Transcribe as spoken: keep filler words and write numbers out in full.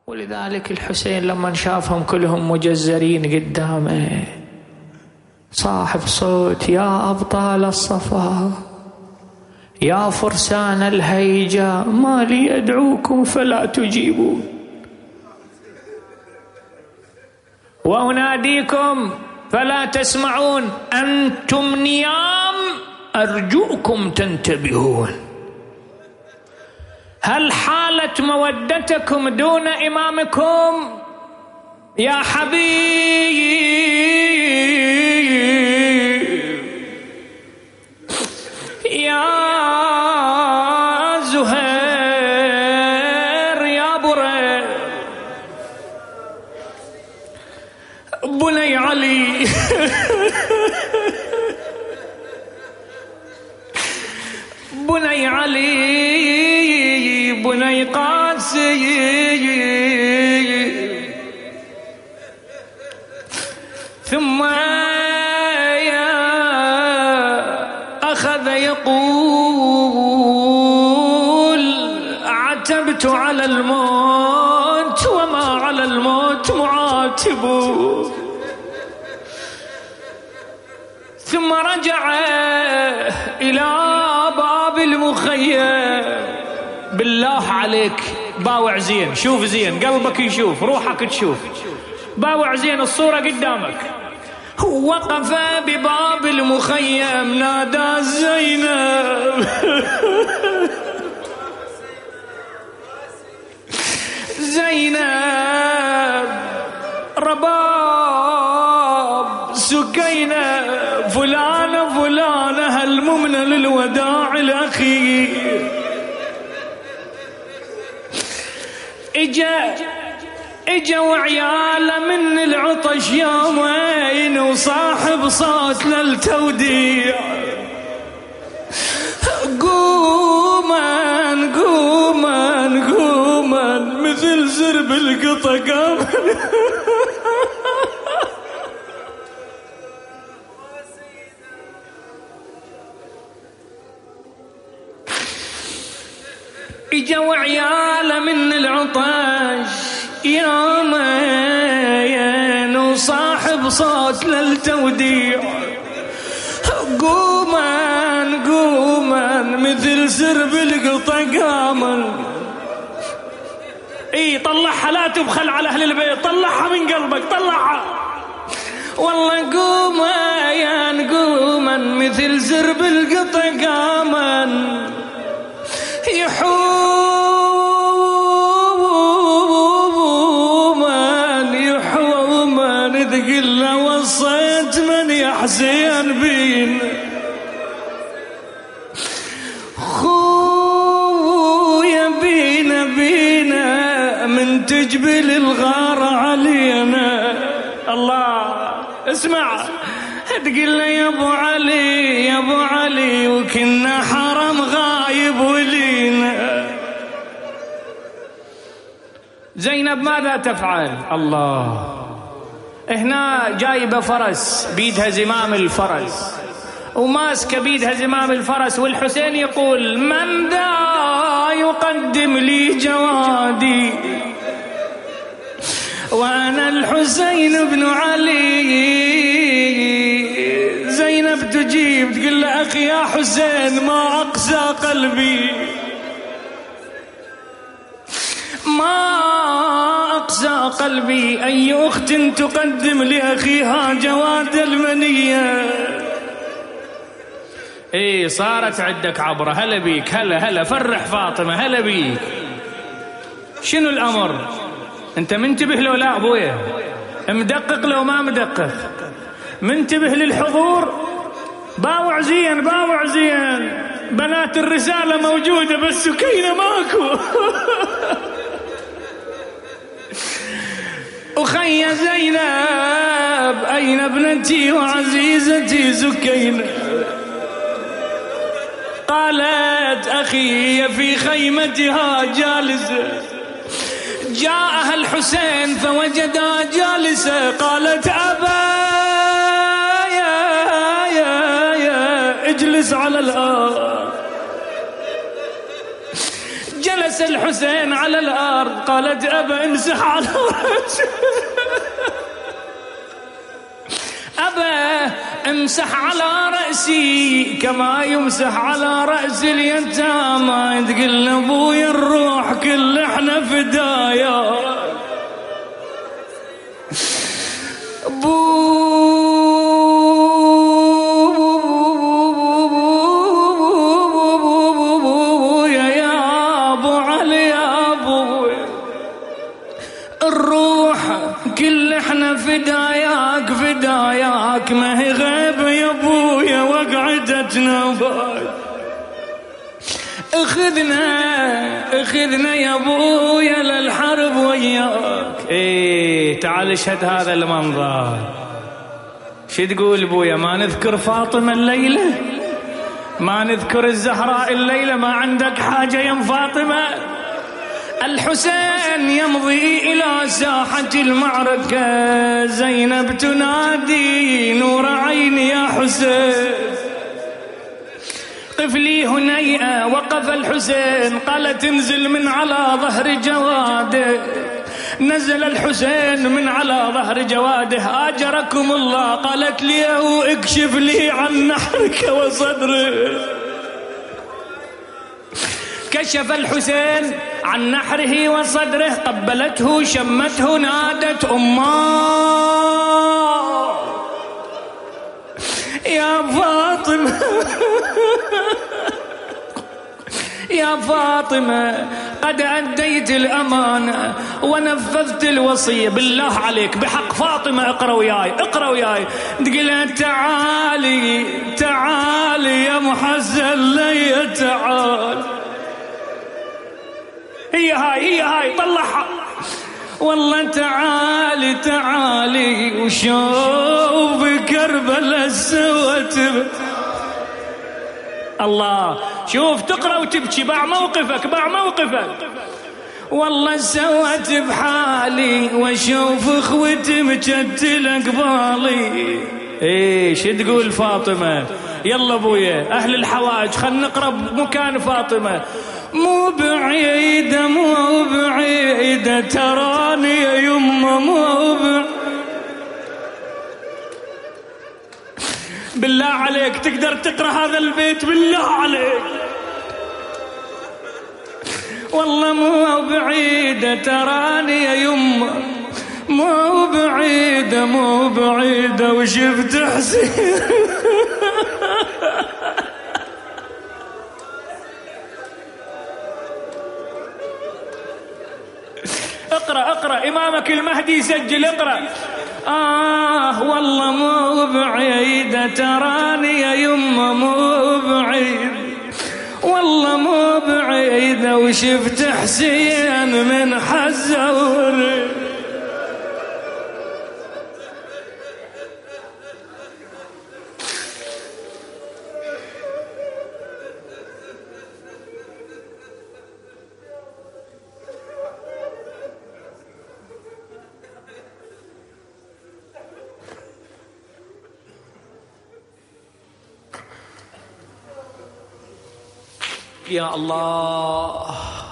ولذلك الحسين لما شافهم كلهم مجزرين قدامه صاحب صوت: يا أبطال الصفا، يا فرسان الهيجا، ما لي أدعوكم فلا تجيبون، وأناديكم فلا تسمعون، أنتم نيام أرجوكم تنتبهون. هل حالت مودتكم دون إمامكم يا حبيب يا زهير يا بريد بني علي بني علي بني قاسي. ثم أخذ يقول: عتبت على الموت وما على الموت معاتب. ثم رجع إلى باب المخيم: بالله عليك باوع زين، شوف زين، قلبك يشوف، روحك تشوف، باوع زين الصورة قدامك. وقف بباب المخيم نادى: زينب زينب، رباب سكينة، فلانة فلانة، هالممنة للوداع الأخير. اجا اجا وعياله من العطش يومين، وصاحب صوت للتوديع: قوما قوما قوما، مثل زرب القطة قام. اجا وعياله من العطش يومين، وصاحب صوت للتوديع: قوما قوما، مثل سرب القطة قاما. اي طلعها، لا تبخل على اهل البيت، طلعها من قلبك، طلعها والله. قوما يا قوما، مثل سرب القطة قاما، يحوما يحوما، تقل وصيت من يا حسين بين، خويا بينا بينا، من تجبل الغار علينا. الله اسمع، تقل يا ابو علي يا ابو علي، وكنا حرم غايب ولينا. زينب ماذا تفعل؟ الله، هنا جايبه فرس بيدها زمام الفرس، وماسكه بيدها زمام الفرس، والحسين يقول: من ذا يقدم لي جوادي، وانا الحسين بن علي. زينب تجيب تقول له: اخي يا حسين، ما اقسى قلبي، ما أقسى قلبي، أي أخت تقدم لأخيها جواد المنية. إيه صارت عندك عبرة، هلا بيك، هلا هلا، فرح فاطمة، هلا بيك. شنو الأمر؟ أنت منتبه لو لا أبويا؟ مدقق لو ما مدقق؟ منتبه للحضور؟ باوع زين باوع زين، بنات الرسالة موجودة بس سكينة ماكو. أخي زينب، أين ابنتي وعزيزتي سكينة؟ قالت: أخي في خيمتها جالسة. جاءها الحسين فوجدها جالسة. قالت: أبا يا يا يا اجلس على الأرض. جلس الحسين على الأرض. قالت أبا امسح على رأسي أبا امسح على رأسي كما يمسح على رأس اليتامى. تقول أبويا الروح كل احنا فدايا أبويا يا أبو علي يا أبويا الروح كل احنا فداياك فداياك ما هي غيبة يا أبويا وقعدتنا بعد. اخذنا اخذنا يا أبويا للحرب وياك. ايه تعال اشهد هذا المنظر. شو تقول أبويا؟ ما نذكر فاطمة الليلة؟ ما نذكر الزهراء الليلة؟ ما عندك حاجة يا فاطمة؟ الحسين يمضي إلى ساحة المعركة، زينب تنادي نور عيني يا حسين قف لي هنيئة. وقف الحسين قالت انزل من على ظهر جواده. نزل الحسين من على ظهر جواده. آجركم الله. قالت لي اكشف لي عن نحرك وصدرك. كشف الحسين عن نحره وصدره. قبلته شمته نادت أماه يا فاطمة يا فاطمة قد أديت الأمانة ونفذت الوصية. بالله عليك بحق فاطمة اقرأ وياي اقرأ وياي. تقول تعالي تعالي يا محزن لي تعال. هي هاي هي هاي طلعها. والله تعالي تعالي وشوف كربلاء سوت. الله شوف تقرأ وتبكي باع موقفك باع موقفك. والله سوت بحالي واشوف اخوتي مجتلة قبالي. ايش تقول فاطمة؟ يلا ابويا اهل الحوائج خلنا نقرأ بمكان فاطمة. مو بعيدة مو بعيدة تراني يا يمه مو بعيدة. بالله عليك تقدر تقرأ هذا البيت بالله عليك؟ والله مو بعيدة تراني يا يمه مو بعيدة مو بعيدة وشفت حسين. اقرأ اقرأ إمامك المهدي يسجل اقرأ. آه والله مو بعيدة تراني يا يمه مو بعيد. والله مو بعيدة وشفت حسين من حزوري. يا الله